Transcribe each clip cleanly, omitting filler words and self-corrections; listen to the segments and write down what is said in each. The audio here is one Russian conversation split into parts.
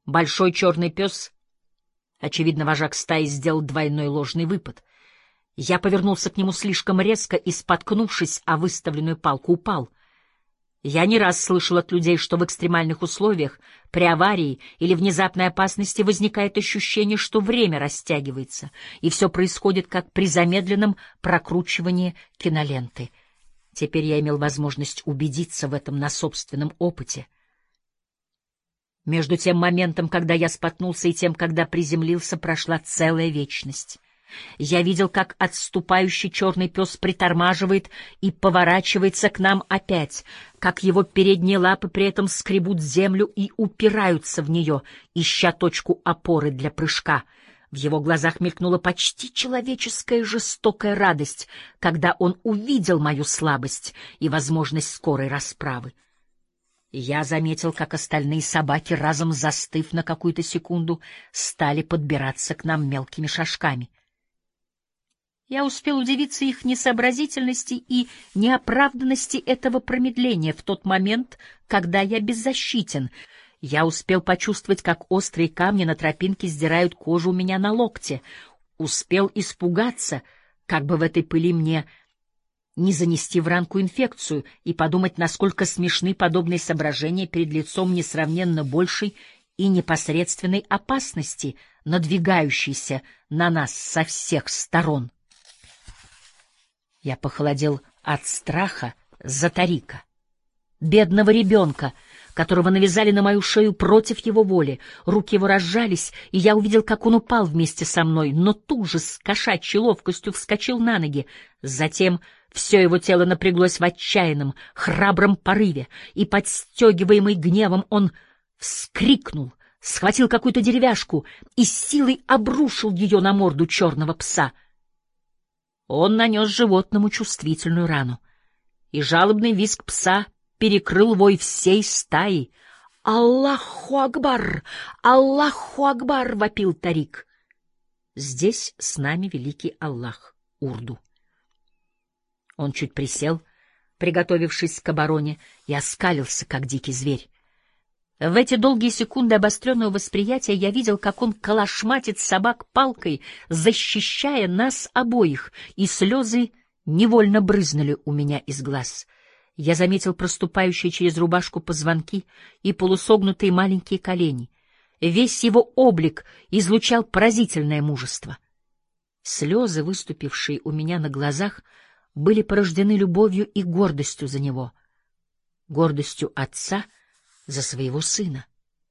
Большой черный пес, очевидно, вожак стаи, сделал двойной ложный выпад. Я повернулся к нему слишком резко и, споткнувшись о выставленную палку, упал. Я не раз слышал от людей, что в экстремальных условиях, при аварии или внезапной опасности возникает ощущение, что время растягивается, и все происходит как при замедленном прокручивании киноленты. Теперь я имел возможность убедиться в этом на собственном опыте. Между тем моментом, когда я споткнулся, и тем, когда приземлился, прошла целая вечность. Я видел, как отступающий черный пес притормаживает и поворачивается к нам опять, как его передние лапы при этом скребут землю и упираются в нее, ища точку опоры для прыжка. В его глазах мелькнула почти человеческая жестокая радость, когда он увидел мою слабость и возможность скорой расправы. Я заметил, как остальные собаки, разом застыв на какую-то секунду, стали подбираться к нам мелкими шажками. Я успел удивиться их несообразительности и неоправданности этого промедления в тот момент, когда я беззащитен. Я успел почувствовать, как острые камни на тропинке сдирают кожу у меня на локте. Успел испугаться, как бы в этой пыли мне не занести в ранку инфекцию, и подумать, насколько смешны подобные соображения перед лицом несравненно большей и непосредственной опасности, надвигающейся на нас со всех сторон. Я похолодел от страха за Тарика, бедного ребенка, которого навязали на мою шею против его воли. Руки его разжались, и я увидел, как он упал вместе со мной, но тут же с кошачьей ловкостью вскочил на ноги. Затем все его тело напряглось в отчаянном, храбром порыве, и, подстегиваемый гневом, он вскрикнул, схватил какую-то деревяшку и с силой обрушил ее на морду черного пса. Он нанес животному чувствительную рану, и жалобный визг пса перекрыл вой всей стаи. «Аллаху Акбар! Аллаху Акбар!» — вопил Тарик. Здесь с нами великий Аллах, Урду. Он чуть присел, приготовившись к обороне, и оскалился, как дикий зверь. В эти долгие секунды обостренного восприятия я видел, как он калашматит собак палкой, защищая нас обоих, и слезы невольно брызнули у меня из глаз. Я заметил проступающие через рубашку позвонки и полусогнутые маленькие колени. Весь его облик излучал поразительное мужество. Слезы, выступившие у меня на глазах, были порождены любовью и гордостью за него, гордостью отца за своего сына.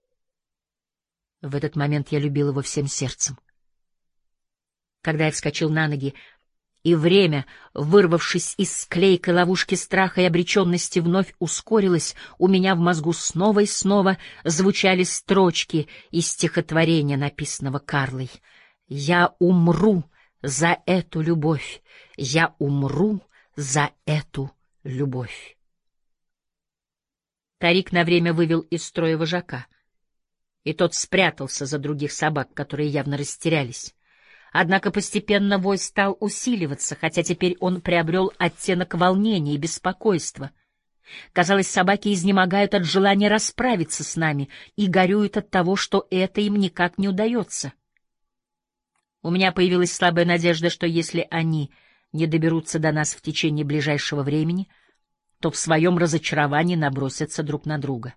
В этот момент я любил его всем сердцем. Когда я вскочил на ноги, и время, вырвавшись из склейкой ловушки страха и обреченности, вновь ускорилось, у меня в мозгу снова и снова звучали строчки из стихотворения, написанного Карлой. «Я умру за эту любовь, я умру за эту любовь». Тарик на время вывел из строя вожака, и тот спрятался за других собак, которые явно растерялись. Однако постепенно вой стал усиливаться, хотя теперь он приобрел оттенок волнения и беспокойства. Казалось, собаки изнемогают от желания расправиться с нами и горюют от того, что это им никак не удается. У меня появилась слабая надежда, что если они не доберутся до нас в течение ближайшего времени, то в своем разочаровании набросятся друг на друга.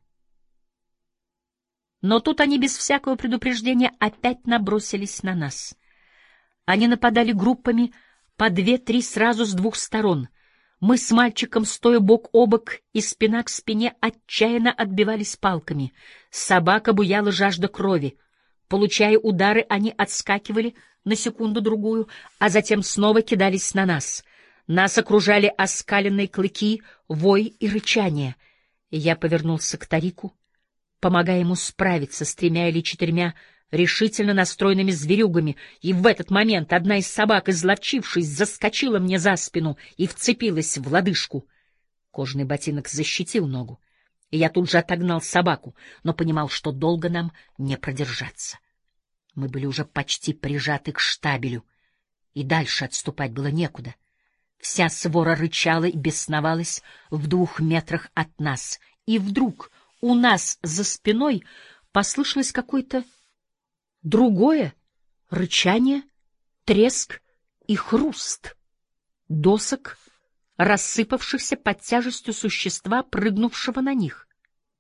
Но тут они без всякого предупреждения опять набросились на нас. Они нападали группами по 2-3 сразу с двух сторон. Мы с мальчиком, стоя бок о бок и спина к спине, отчаянно отбивались палками. Собака буяла жажда крови. Получая удары, они отскакивали на секунду-другую, а затем снова кидались на нас. Нас окружали оскаленные клыки, вой и рычание. Я повернулся к Тарику, помогая ему справиться с 3 или 4 решительно настроенными зверюгами, и в этот момент одна из собак, изловчившись, заскочила мне за спину и вцепилась в лодыжку. Кожаный ботинок защитил ногу, и я тут же отогнал собаку, но понимал, что долго нам не продержаться. Мы были уже почти прижаты к штабелю, и дальше отступать было некуда. Вся свора рычала и бесновалась в 2 метрах от нас, и вдруг у нас за спиной послышалось какое-то другое рычание, треск и хруст досок, рассыпавшихся под тяжестью существа, прыгнувшего на них.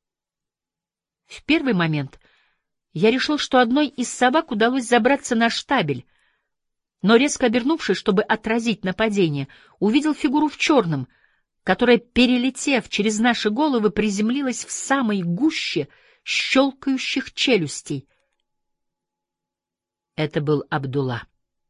В первый момент я решил, что одной из собак удалось забраться на штабель, но, резко обернувшись, чтобы отразить нападение, увидел фигуру в черном, которая, перелетев через наши головы, приземлилась в самой гуще щелкающих челюстей. Это был Абдулла.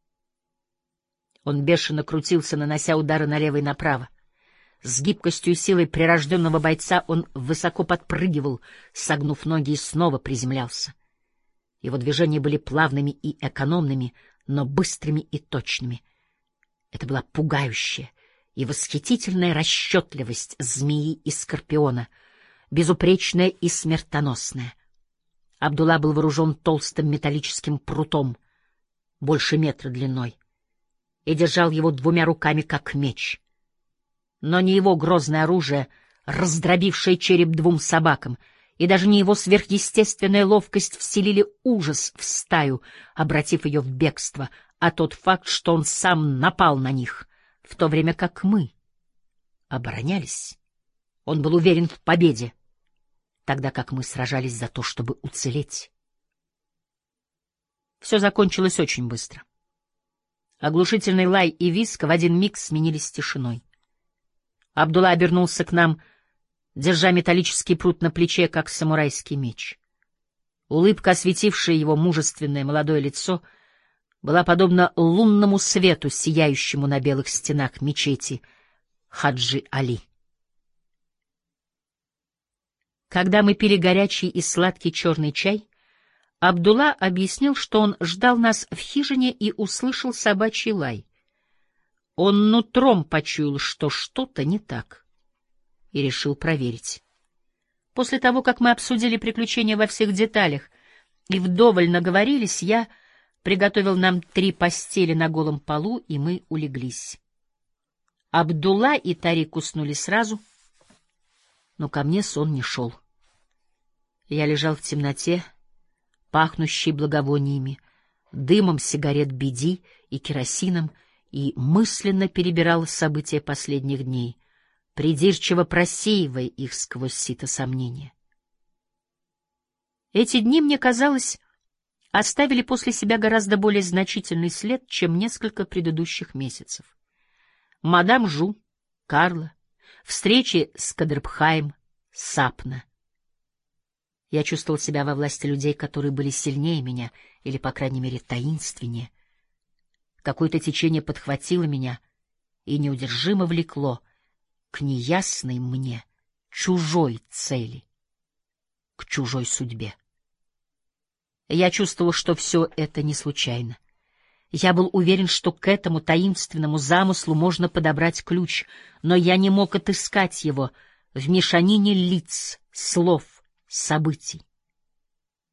Он бешено крутился, нанося удары налево и направо. С гибкостью и силой прирожденного бойца он высоко подпрыгивал, согнув ноги, и снова приземлялся. Его движения были плавными и экономными, но быстрыми и точными. Это была пугающая и восхитительная расчетливость змеи и скорпиона, безупречная и смертоносная. Абдулла был вооружен толстым металлическим прутом, больше метра длиной, и держал его двумя руками, как меч. Но не его грозное оружие, раздробившее череп двум собакам, и даже не его сверхъестественная ловкость вселили ужас в стаю, обратив ее в бегство, а тот факт, что он сам напал на них, в то время как мы оборонялись. Он был уверен в победе, тогда как мы сражались за то, чтобы уцелеть. Все закончилось очень быстро. Оглушительный лай и визг в один миг сменились тишиной. Абдулла обернулся к нам, держа металлический прут на плече, как самурайский меч. Улыбка, осветившая его мужественное молодое лицо, была подобна лунному свету, сияющему на белых стенах мечети Хаджи Али. Когда мы пили горячий и сладкий черный чай, Абдулла объяснил, что он ждал нас в хижине и услышал собачий лай. Он нутром почуял, что что-то не так, и решил проверить. После того, как мы обсудили приключения во всех деталях и вдоволь наговорились, я приготовил нам 3 постели на голом полу, и мы улеглись. Абдулла и Тарик уснули сразу, но ко мне сон не шел. Я лежал в темноте, пахнущей благовониями, дымом сигарет биди и керосином, и мысленно перебирал события последних дней, придирчиво просеивая их сквозь сито сомнения. Эти дни, мне казалось, оставили после себя гораздо более значительный след, чем несколько предыдущих месяцев. Мадам Жу, Карла, встречи с Кадрбхаем, Сапна. Я чувствовал себя во власти людей, которые были сильнее меня, или, по крайней мере, таинственнее. Какое-то течение подхватило меня и неудержимо влекло к неясной мне чужой цели, к чужой судьбе. Я чувствовал, что все это не случайно. Я был уверен, что к этому таинственному замыслу можно подобрать ключ, но я не мог отыскать его в мешанине лиц, слов, событий.